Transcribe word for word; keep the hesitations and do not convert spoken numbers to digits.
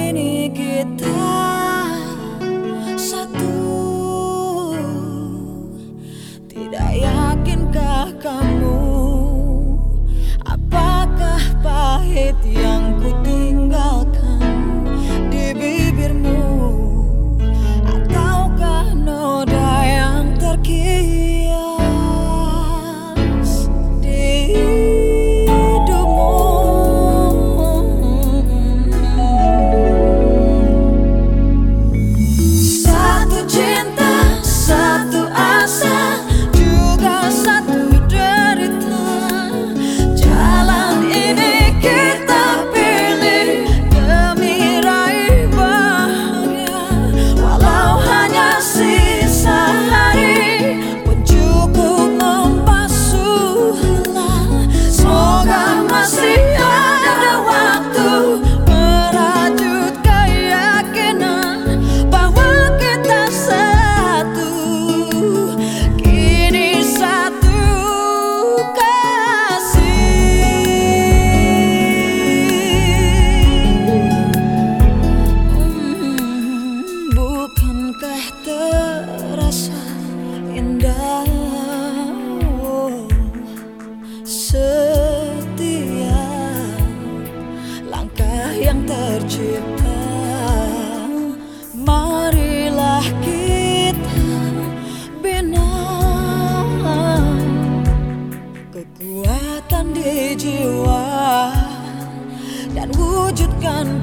ini kita satu. Tidak yakinkah kamu, apakah pahit yang ku tinggalkan di bibirmu, ataukah noda yang terkias di hidupmu? Satu cinta, satu asa, juga satu derita. Jalan ini kita pilih demi raih bahagia. Walau hanya sisa hari pun cukup membasuh lelah. Semoga masih ada waktu merajut keyakinan bahwa kita satu, kini satu kasih. Hmm, bukankah terasa indah setiap langkah yang tercipta? Marilah kita bina kekuatan di jiwa dan wujudkan